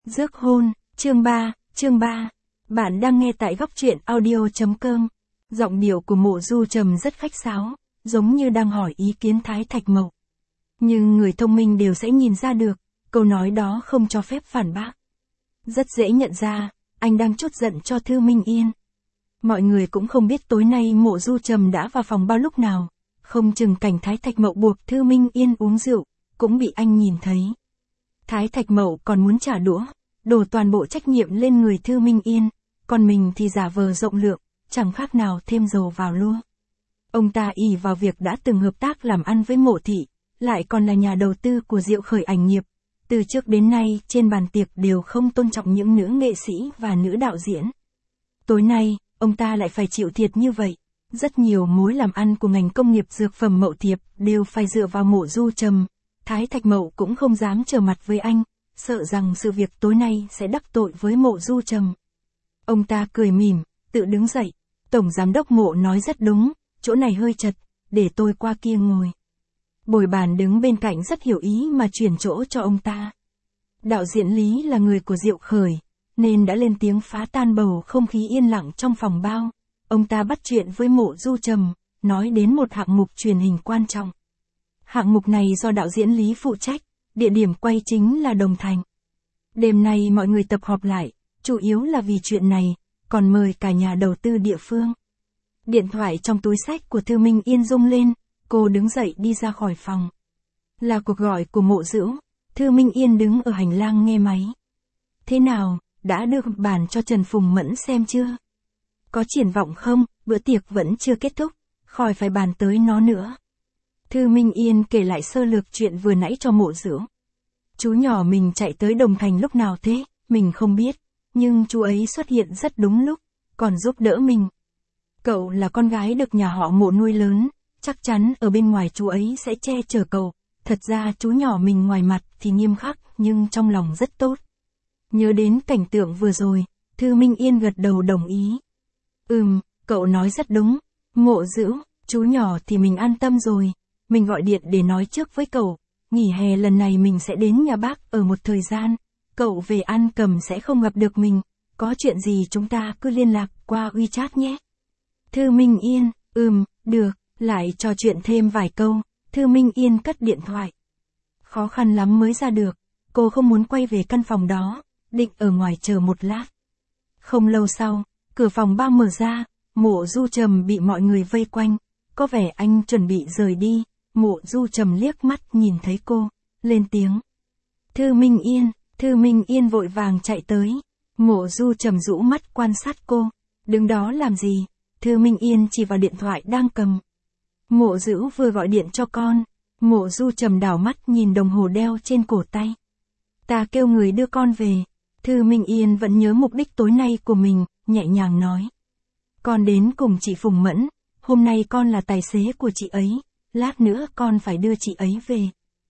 Rước hôn, chương 3. Bạn đang nghe tại góc truyện audio.com. Giọng điệu của Mộ Du Trầm rất khách sáo, giống như đang hỏi ý kiến Thái Thạch Mậu. Nhưng người thông minh đều sẽ nhìn ra được, câu nói đó không cho phép phản bác. Rất dễ nhận ra, anh đang trút giận cho Thư Minh Yên. Mọi người cũng không biết tối nay Mộ Du Trầm đã vào phòng bao lúc nào, không chừng cảnh Thái Thạch Mậu buộc Thư Minh Yên uống rượu, cũng bị anh nhìn thấy. Thái Thạch Mậu còn muốn trả đũa, đổ toàn bộ trách nhiệm lên người Thư Minh Yên, còn mình thì giả vờ rộng lượng, chẳng khác nào thêm dầu vào lua. Ông ta ỷ vào việc đã từng hợp tác làm ăn với Mộ thị, lại còn là nhà đầu tư của Diệu Khởi ảnh nghiệp. Từ trước đến nay trên bàn tiệc đều không tôn trọng những nữ nghệ sĩ và nữ đạo diễn. Tối nay, ông ta lại phải chịu thiệt như vậy. Rất nhiều mối làm ăn của ngành công nghiệp dược phẩm Mậu Thiệp đều phải dựa vào Mộ Du Trầm. Thái Thạch Mậu cũng không dám trở mặt với anh, sợ rằng sự việc tối nay sẽ đắc tội với Mộ Du Trầm. Ông ta cười mỉm, tự đứng dậy. Tổng giám đốc Mộ nói rất đúng, chỗ này hơi chật, để tôi qua kia ngồi. Bồi bàn đứng bên cạnh rất hiểu ý mà chuyển chỗ cho ông ta. Đạo diễn Lý là người của Diệu Khởi, nên đã lên tiếng phá tan bầu không khí yên lặng trong phòng bao. Ông ta bắt chuyện với Mộ Du Trầm, nói đến một hạng mục truyền hình quan trọng. Hạng mục này do đạo diễn Lý phụ trách, địa điểm quay chính là Đồng Thành. Đêm nay mọi người tập họp lại, chủ yếu là vì chuyện này, còn mời cả nhà đầu tư địa phương. Điện thoại trong túi xách của Thư Minh Yên rung lên, cô đứng dậy đi ra khỏi phòng. Là cuộc gọi của Mộ Dữu. Thư Minh Yên đứng ở hành lang nghe máy. Thế nào, đã đưa bản cho Trần Phùng Mẫn xem chưa? Có triển vọng không, bữa tiệc vẫn chưa kết thúc, khỏi phải bàn tới nó nữa. Thư Minh Yên kể lại sơ lược chuyện vừa nãy cho Mộ Dữu. Chú nhỏ mình chạy tới Đồng Thành lúc nào thế, mình không biết, nhưng chú ấy xuất hiện rất đúng lúc, còn giúp đỡ mình. Cậu là con gái được nhà họ Mộ nuôi lớn, chắc chắn ở bên ngoài chú ấy sẽ che chở cậu. Thật ra chú nhỏ mình ngoài mặt thì nghiêm khắc, nhưng trong lòng rất tốt. Nhớ đến cảnh tượng vừa rồi, Thư Minh Yên gật đầu đồng ý. Cậu nói rất đúng. Mộ Dữu, chú nhỏ thì mình an tâm rồi. Mình gọi điện để nói trước với cậu. Nghỉ hè lần này mình sẽ đến nhà bác ở một thời gian. Cậu về An Cầm sẽ không gặp được mình. Có chuyện gì chúng ta cứ liên lạc qua WeChat nhé. Thư Minh Yên, được, lại trò chuyện thêm vài câu. Thư Minh Yên cất điện thoại. Khó khăn lắm mới ra được. Cô không muốn quay về căn phòng đó, định ở ngoài chờ một lát. Không lâu sau, cửa phòng bao mở ra, Mộ Du Trầm bị mọi người vây quanh. Có vẻ anh chuẩn bị rời đi. Mộ Du Trầm liếc mắt nhìn thấy cô, lên tiếng. Thư Minh Yên vội vàng chạy tới. Mộ Du Trầm rũ mắt quan sát cô. Đứng đó làm gì? Thư Minh Yên chỉ vào điện thoại đang cầm. Mộ Dữu vừa gọi điện cho con. Mộ Du Trầm đảo mắt nhìn đồng hồ đeo trên cổ tay. Ta kêu người đưa con về. Thư Minh Yên vẫn nhớ mục đích tối nay của mình, nhẹ nhàng nói. Con đến cùng chị Phùng Mẫn, hôm nay con là tài xế của chị ấy, lát nữa con phải đưa chị ấy về.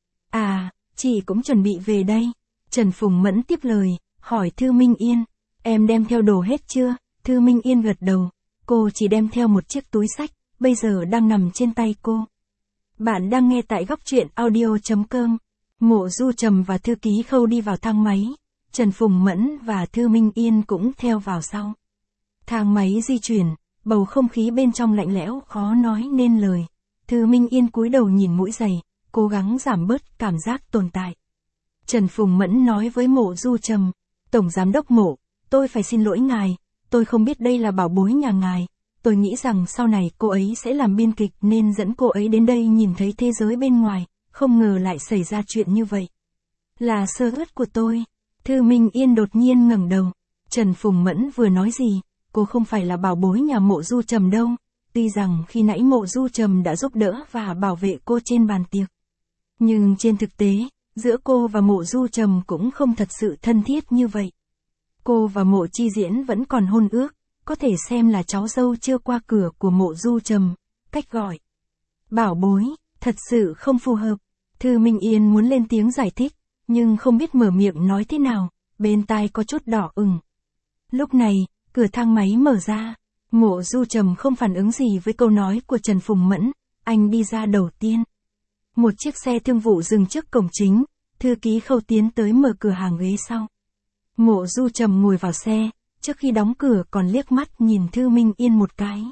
À, chị cũng chuẩn bị về đây. Trần Phùng Mẫn tiếp lời, hỏi Thư Minh Yên, em đem theo đồ hết chưa? Thư Minh Yên gật đầu, cô chỉ đem theo một chiếc túi xách, bây giờ đang nằm trên tay cô. Bạn đang nghe tại góc truyện audio.com. Mộ Du Trầm và thư ký Khâu đi vào thang máy. Trần Phùng Mẫn và Thư Minh Yên cũng theo vào sau. Thang máy di chuyển, bầu không khí bên trong lạnh lẽo khó nói nên lời. Thư Minh Yên cúi đầu nhìn mũi giày, cố gắng giảm bớt cảm giác tồn tại. Trần Phùng Mẫn nói với Mộ Du Trầm, Tổng Giám đốc Mộ, tôi phải xin lỗi ngài, tôi không biết đây là bảo bối nhà ngài. Tôi nghĩ rằng sau này cô ấy sẽ làm biên kịch nên dẫn cô ấy đến đây nhìn thấy thế giới bên ngoài, không ngờ lại xảy ra chuyện như vậy. Là sơ suất của tôi. Thư Minh Yên đột nhiên ngẩng đầu. Trần Phùng Mẫn vừa nói gì, cô không phải là bảo bối nhà Mộ Du Trầm đâu. Tuy rằng khi nãy Mộ Du Trầm đã giúp đỡ và bảo vệ cô trên bàn tiệc. Nhưng trên thực tế, giữa cô và Mộ Du Trầm cũng không thật sự thân thiết như vậy. Cô và Mộ Chi Diễn vẫn còn hôn ước. Có thể xem là cháu dâu chưa qua cửa của Mộ Du Trầm. Cách gọi bảo bối, thật sự không phù hợp. Thư Minh Yên muốn lên tiếng giải thích, nhưng không biết mở miệng nói thế nào, bên tai có chút đỏ ửng. Lúc này, cửa thang máy mở ra. Mộ Du Trầm không phản ứng gì với câu nói của Trần Phùng Mẫn, anh đi ra đầu tiên. Một chiếc xe thương vụ dừng trước cổng chính, thư ký Khâu tiến tới mở cửa hàng ghế sau. Mộ Du Trầm ngồi vào xe, trước khi đóng cửa còn liếc mắt nhìn Thư Minh Yên một cái.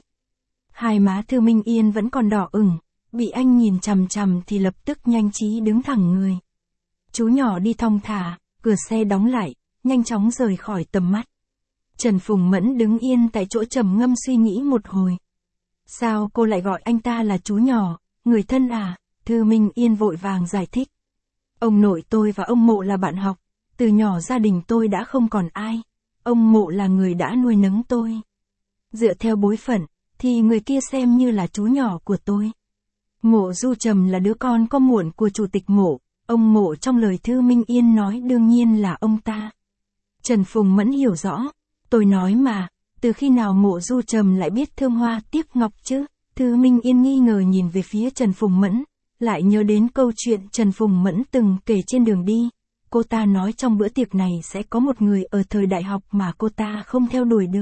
Hai má Thư Minh Yên vẫn còn đỏ ửng, bị anh nhìn chằm chằm thì lập tức nhanh trí đứng thẳng người. Chú nhỏ đi thong thả, cửa xe đóng lại, nhanh chóng rời khỏi tầm mắt. Trần Phùng Mẫn đứng yên tại chỗ trầm ngâm suy nghĩ một hồi. Sao cô lại gọi anh ta là chú nhỏ, người thân à? Thư Minh Yên vội vàng giải thích. Ông nội tôi và ông Mộ là bạn học, từ nhỏ gia đình tôi đã không còn ai. Ông Mộ là người đã nuôi nấng tôi. Dựa theo bối phận, thì người kia xem như là chú nhỏ của tôi. Mộ Du Trầm là đứa con có muộn của chủ tịch Mộ, ông Mộ trong lời Thư Minh Yên nói đương nhiên là ông ta. Trần Phùng Mẫn hiểu rõ, tôi nói mà, từ khi nào Mộ Du Trầm lại biết thơm hoa tiếc ngọc chứ? Thư Minh Yên nghi ngờ nhìn về phía Trần Phùng Mẫn, lại nhớ đến câu chuyện Trần Phùng Mẫn từng kể trên đường đi. Cô ta nói trong bữa tiệc này sẽ có một người ở thời đại học mà cô ta không theo đuổi được.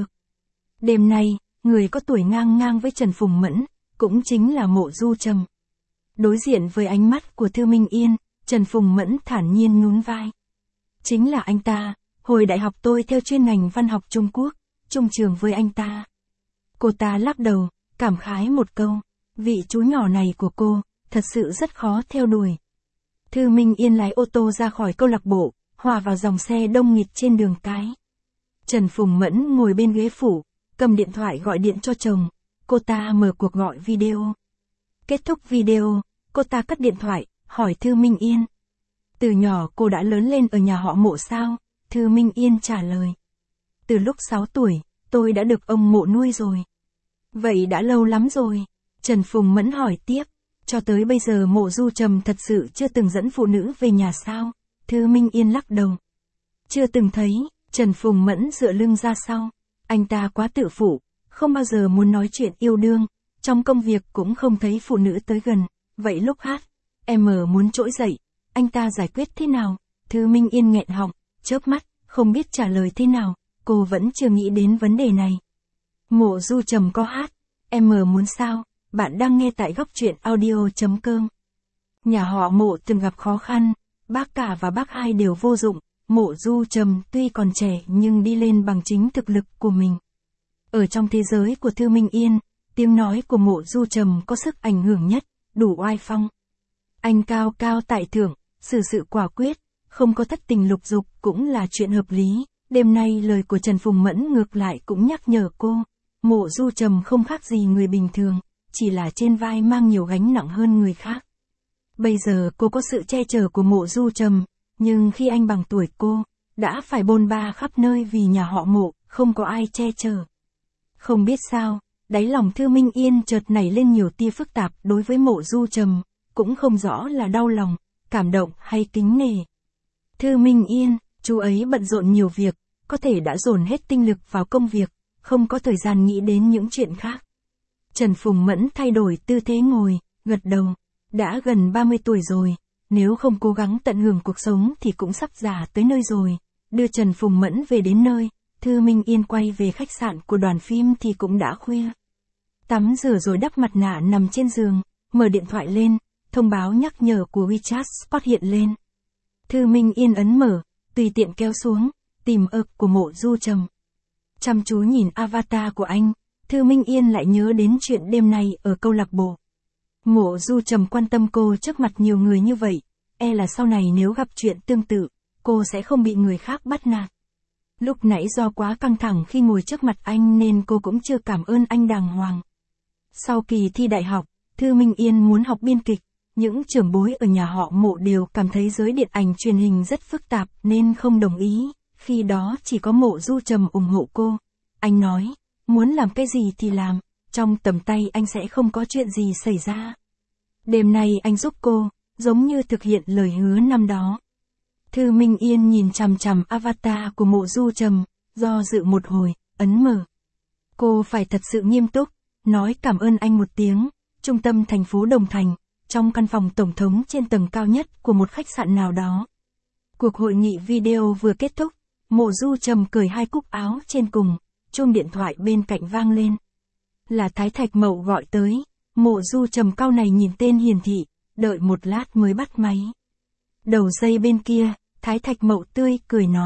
Đêm nay, người có tuổi ngang ngang với Trần Phùng Mẫn, cũng chính là Mộ Du Trầm. Đối diện với ánh mắt của Thư Minh Yên, Trần Phùng Mẫn thản nhiên nhún vai. Chính là anh ta, hồi đại học tôi theo chuyên ngành văn học Trung Quốc, chung trường với anh ta. Cô ta lắc đầu, cảm khái một câu, vị chú nhỏ này của cô, thật sự rất khó theo đuổi. Thư Minh Yên lái ô tô ra khỏi câu lạc bộ, hòa vào dòng xe đông nghịt trên đường cái. Trần Phùng Mẫn ngồi bên ghế phụ, cầm điện thoại gọi điện cho chồng, cô ta mở cuộc gọi video. Kết thúc video, cô ta cất điện thoại, hỏi Thư Minh Yên. Từ nhỏ cô đã lớn lên ở nhà họ Mộ sao? Thư Minh Yên trả lời. Từ lúc 6 tuổi, tôi đã được ông Mộ nuôi rồi. Vậy đã lâu lắm rồi. Trần Phùng Mẫn hỏi tiếp. Cho tới bây giờ Mộ Du Trầm thật sự chưa từng dẫn phụ nữ về nhà sao? Thư Minh Yên lắc đầu. Chưa từng thấy. Trần Phùng Mẫn dựa lưng ra sau. Anh ta quá tự phụ, không bao giờ muốn nói chuyện yêu đương, trong công việc cũng không thấy phụ nữ tới gần. Vậy lúc hát, em muốn trỗi dậy, anh ta giải quyết thế nào? Thư Minh Yên nghẹn họng, chớp mắt, không biết trả lời thế nào, cô vẫn chưa nghĩ đến vấn đề này. Mộ Du Trầm có hát, em muốn sao? Bạn đang nghe tại góc truyện audio.com. Nhà họ Mộ từng gặp khó khăn, bác cả và bác hai đều vô dụng. Mộ Du Trầm tuy còn trẻ nhưng đi lên bằng chính thực lực của mình. Ở trong thế giới của Thư Minh Yên, tiếng nói của Mộ Du Trầm có sức ảnh hưởng nhất, đủ oai phong. Anh cao cao tại thượng, xử sự quả quyết, không có thất tình lục dục cũng là chuyện hợp lý. Đêm nay lời của Trần Phùng Mẫn ngược lại cũng nhắc nhở cô, Mộ Du Trầm không khác gì người bình thường, chỉ là trên vai mang nhiều gánh nặng hơn người khác. Bây giờ cô có sự che chở của Mộ Du Trầm, nhưng khi anh bằng tuổi cô, đã phải bôn ba khắp nơi vì nhà họ Mộ, không có ai che chở. Không biết sao, đáy lòng Thư Minh Yên chợt nảy lên nhiều tia phức tạp đối với Mộ Du Trầm, cũng không rõ là đau lòng, cảm động hay kính nể. Thư Minh Yên, chú ấy bận rộn nhiều việc, có thể đã dồn hết tinh lực vào công việc, không có thời gian nghĩ đến những chuyện khác. Trần Phùng Mẫn thay đổi tư thế ngồi, gật đầu, đã gần 30 tuổi rồi. Nếu không cố gắng tận hưởng cuộc sống thì cũng sắp già tới nơi rồi. Đưa Trần Phùng Mẫn về đến nơi, Thư Minh Yên quay về khách sạn của đoàn phim thì cũng đã khuya. Tắm rửa rồi đắp mặt nạ nằm trên giường, mở điện thoại lên, thông báo nhắc nhở của WeChat Spot hiện lên. Thư Minh Yên ấn mở, tùy tiện kéo xuống, tìm của Mộ Du Trầm. Chăm chú nhìn avatar của anh, Thư Minh Yên lại nhớ đến chuyện đêm nay ở câu lạc bộ. Mộ Du Trầm quan tâm cô trước mặt nhiều người như vậy, e là sau này nếu gặp chuyện tương tự, cô sẽ không bị người khác bắt nạt. Lúc nãy do quá căng thẳng khi ngồi trước mặt anh nên cô cũng chưa cảm ơn anh đàng hoàng. Sau kỳ thi đại học, Thư Minh Yên muốn học biên kịch, những trưởng bối ở nhà họ Mộ đều cảm thấy giới điện ảnh truyền hình rất phức tạp nên không đồng ý, khi đó chỉ có Mộ Du Trầm ủng hộ cô. Anh nói, muốn làm cái gì thì làm, trong tầm tay anh sẽ không có chuyện gì xảy ra. Đêm nay anh giúp cô, giống như thực hiện lời hứa năm đó. Thư Minh Yên nhìn chằm chằm avatar của Mộ Du Trầm, do dự một hồi, ấn mở. Cô phải thật sự nghiêm túc, nói cảm ơn anh một tiếng, trung tâm thành phố Đồng Thành, trong căn phòng tổng thống trên tầng cao nhất của một khách sạn nào đó. Cuộc hội nghị video vừa kết thúc, Mộ Du Trầm cởi hai cúc áo trên cùng, chuông điện thoại bên cạnh vang lên. Là Thái Thạch Mậu gọi tới. Mộ Du Trầm cau này nhìn tên hiển thị, đợi một lát mới bắt máy. Đầu dây bên kia, Thái Thạch Mậu tươi cười nói,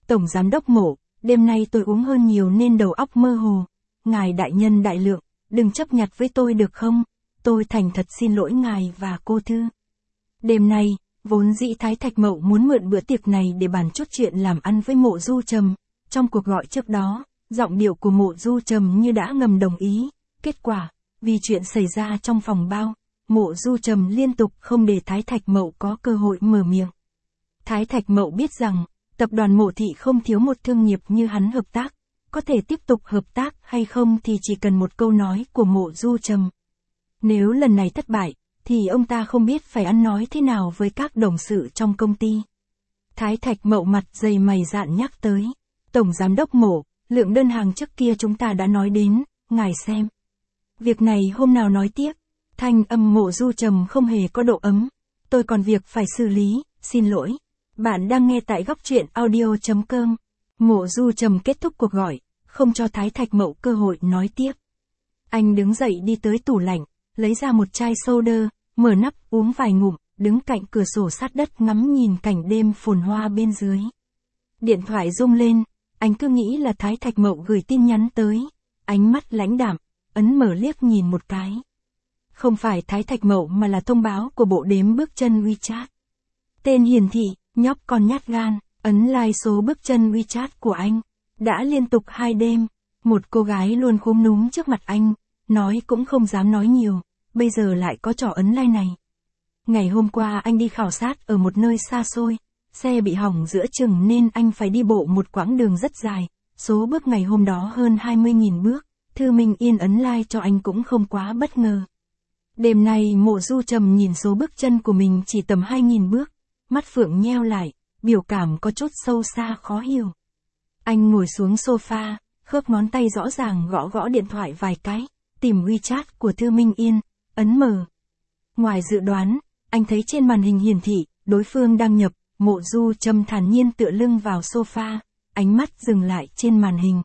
Tổng Giám đốc Mộ, đêm nay tôi uống hơn nhiều nên đầu óc mơ hồ. Ngài đại nhân đại lượng, đừng chấp nhặt với tôi được không? Tôi thành thật xin lỗi ngài và cô Thư. Đêm nay, vốn dĩ Thái Thạch Mậu muốn mượn bữa tiệc này để bàn chốt chuyện làm ăn với Mộ Du Trầm. Trong cuộc gọi trước đó, giọng điệu của Mộ Du Trầm như đã ngầm đồng ý. Kết quả, vì chuyện xảy ra trong phòng bao, Mộ Du Trầm liên tục không để Thái Thạch Mậu có cơ hội mở miệng. Thái Thạch Mậu biết rằng, tập đoàn Mộ Thị không thiếu một thương nghiệp như hắn hợp tác. Có thể tiếp tục hợp tác hay không thì chỉ cần một câu nói của Mộ Du Trầm. Nếu lần này thất bại, thì ông ta không biết phải ăn nói thế nào với các đồng sự trong công ty. Thái Thạch Mậu mặt dày mày dạn nhắc tới. Tổng Giám đốc Mộ, lượng đơn hàng trước kia chúng ta đã nói đến, ngài xem. Việc này hôm nào nói tiếp. Thanh âm Mộ Du Trầm không hề có độ ấm. Tôi còn việc phải xử lý, xin lỗi. Bạn đang nghe tại góc truyện audio.com. Mộ Du Trầm kết thúc cuộc gọi, không cho Thái Thạch Mậu cơ hội nói tiếp. Anh đứng dậy đi tới tủ lạnh, lấy ra một chai soda, mở nắp uống vài ngụm, đứng cạnh cửa sổ sát đất ngắm nhìn cảnh đêm phồn hoa bên dưới. Điện thoại rung lên, anh cứ nghĩ là Thái Thạch Mậu gửi tin nhắn tới. Ánh mắt lãnh đạm, ấn mở liếc nhìn một cái. Không phải Thái Thạch Mậu mà là thông báo của bộ đếm bước chân WeChat. Tên hiển thị, nhóc con nhát gan, ấn like số bước chân WeChat của anh. Đã liên tục 2 đêm, một cô gái luôn khúm núm trước mặt anh, nói cũng không dám nói nhiều, bây giờ lại có trò ấn like này. Ngày hôm qua anh đi khảo sát ở một nơi xa xôi, xe bị hỏng giữa chừng nên anh phải đi bộ một quãng đường rất dài, số bước ngày hôm đó hơn 20.000 bước, Thư Minh Yên ấn like cho anh cũng không quá bất ngờ. Đêm nay Mộ Du Trầm nhìn số bước chân của mình chỉ tầm 2.000 bước, mắt phượng nheo lại, biểu cảm có chút sâu xa khó hiểu. Anh ngồi xuống sofa, khớp ngón tay rõ ràng gõ gõ điện thoại vài cái, tìm WeChat của Thư Minh Yên, ấn mở. Ngoài dự đoán, anh thấy trên màn hình hiển thị, đối phương đăng nhập, Mộ Du Trầm thản nhiên tựa lưng vào sofa, ánh mắt dừng lại trên màn hình.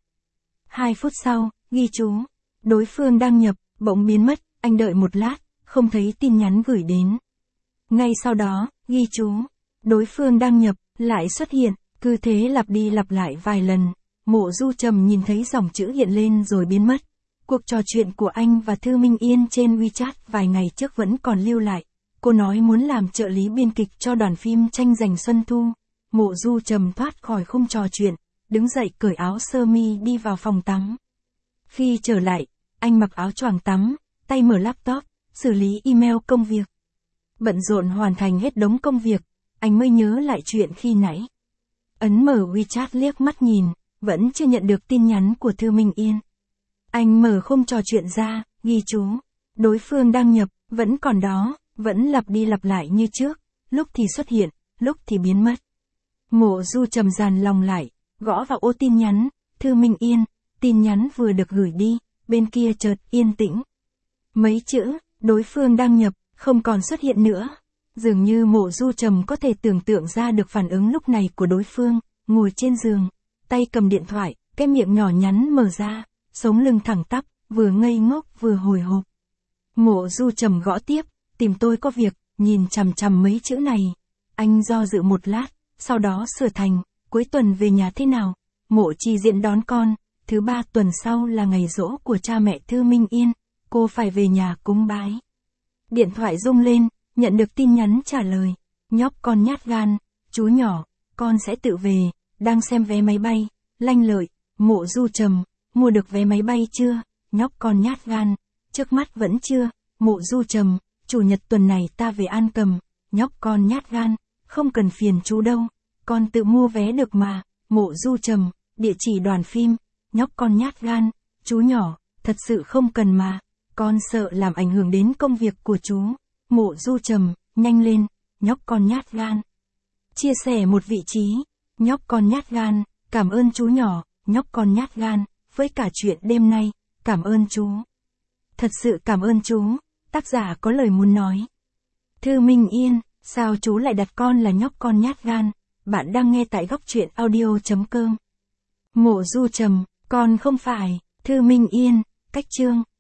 2 phút sau, ghi chú, đối phương đăng nhập, bỗng biến mất, anh đợi một lát, không thấy tin nhắn gửi đến. Ngay sau đó, ghi chú, đối phương đăng nhập, lại xuất hiện, cứ thế lặp đi lặp lại vài lần. Mộ Du Trầm nhìn thấy dòng chữ hiện lên rồi biến mất. Cuộc trò chuyện của anh và Thư Minh Yên trên WeChat vài ngày trước vẫn còn lưu lại. Cô nói muốn làm trợ lý biên kịch cho đoàn phim Tranh Giành Xuân Thu. Mộ Du Trầm thoát khỏi khung trò chuyện, đứng dậy cởi áo sơ mi đi vào phòng tắm. Khi trở lại, anh mặc áo choàng tắm, tay mở laptop, xử lý email công việc. Bận rộn hoàn thành hết đống công việc, anh mới nhớ lại chuyện khi nãy. Ấn mở WeChat liếc mắt nhìn, vẫn chưa nhận được tin nhắn của Thư Minh Yên. Anh mở khung trò chuyện ra, ghi chú, đối phương đăng nhập, vẫn còn đó, vẫn lặp đi lặp lại như trước, lúc thì xuất hiện, lúc thì biến mất. Mộ Du Trầm dàn lòng lại, gõ vào ô tin nhắn, Thư Minh Yên, tin nhắn vừa được gửi đi, bên kia chợt yên tĩnh. Mấy chữ, đối phương đăng nhập, không còn xuất hiện nữa. Dường như Mộ Du Trầm có thể tưởng tượng ra được phản ứng lúc này của đối phương, ngồi trên giường, tay cầm điện thoại, cái miệng nhỏ nhắn mở ra, sống lưng thẳng tắp, vừa ngây ngốc vừa hồi hộp. Mộ Du Trầm gõ tiếp, tìm tôi có việc, nhìn chằm chằm mấy chữ này. Anh do dự một lát, sau đó sửa thành, cuối tuần về nhà thế nào? Mộ Chi Diễn đón con, thứ 3 tuần sau là ngày giỗ của cha mẹ Thư Minh Yên, cô phải về nhà cúng bái. Điện thoại rung lên, nhận được tin nhắn trả lời, nhóc con nhát gan, chú nhỏ, con sẽ tự về, đang xem vé máy bay, lanh lợi, Mộ Du Trầm, mua được vé máy bay chưa? Nhóc con nhát gan, trước mắt vẫn chưa, Mộ Du Trầm, chủ nhật tuần này ta về An Cầm, nhóc con nhát gan, không cần phiền chú đâu, con tự mua vé được mà, Mộ Du Trầm, địa chỉ đoàn phim, nhóc con nhát gan, chú nhỏ, thật sự không cần mà, con sợ làm ảnh hưởng đến công việc của chú, Mộ Du Trầm, nhanh lên, nhóc con nhát gan. Chia sẻ một vị trí, nhóc con nhát gan, cảm ơn chú nhỏ, nhóc con nhát gan, với cả chuyện đêm nay, cảm ơn chú. Thật sự cảm ơn chú, tác giả có lời muốn nói. Thư Minh Yên, sao chú lại đặt con là nhóc con nhát gan? Bạn đang nghe tại góc truyện audio.com. Mộ Du Trầm, con không phải. Thư Minh Yên, cách chương.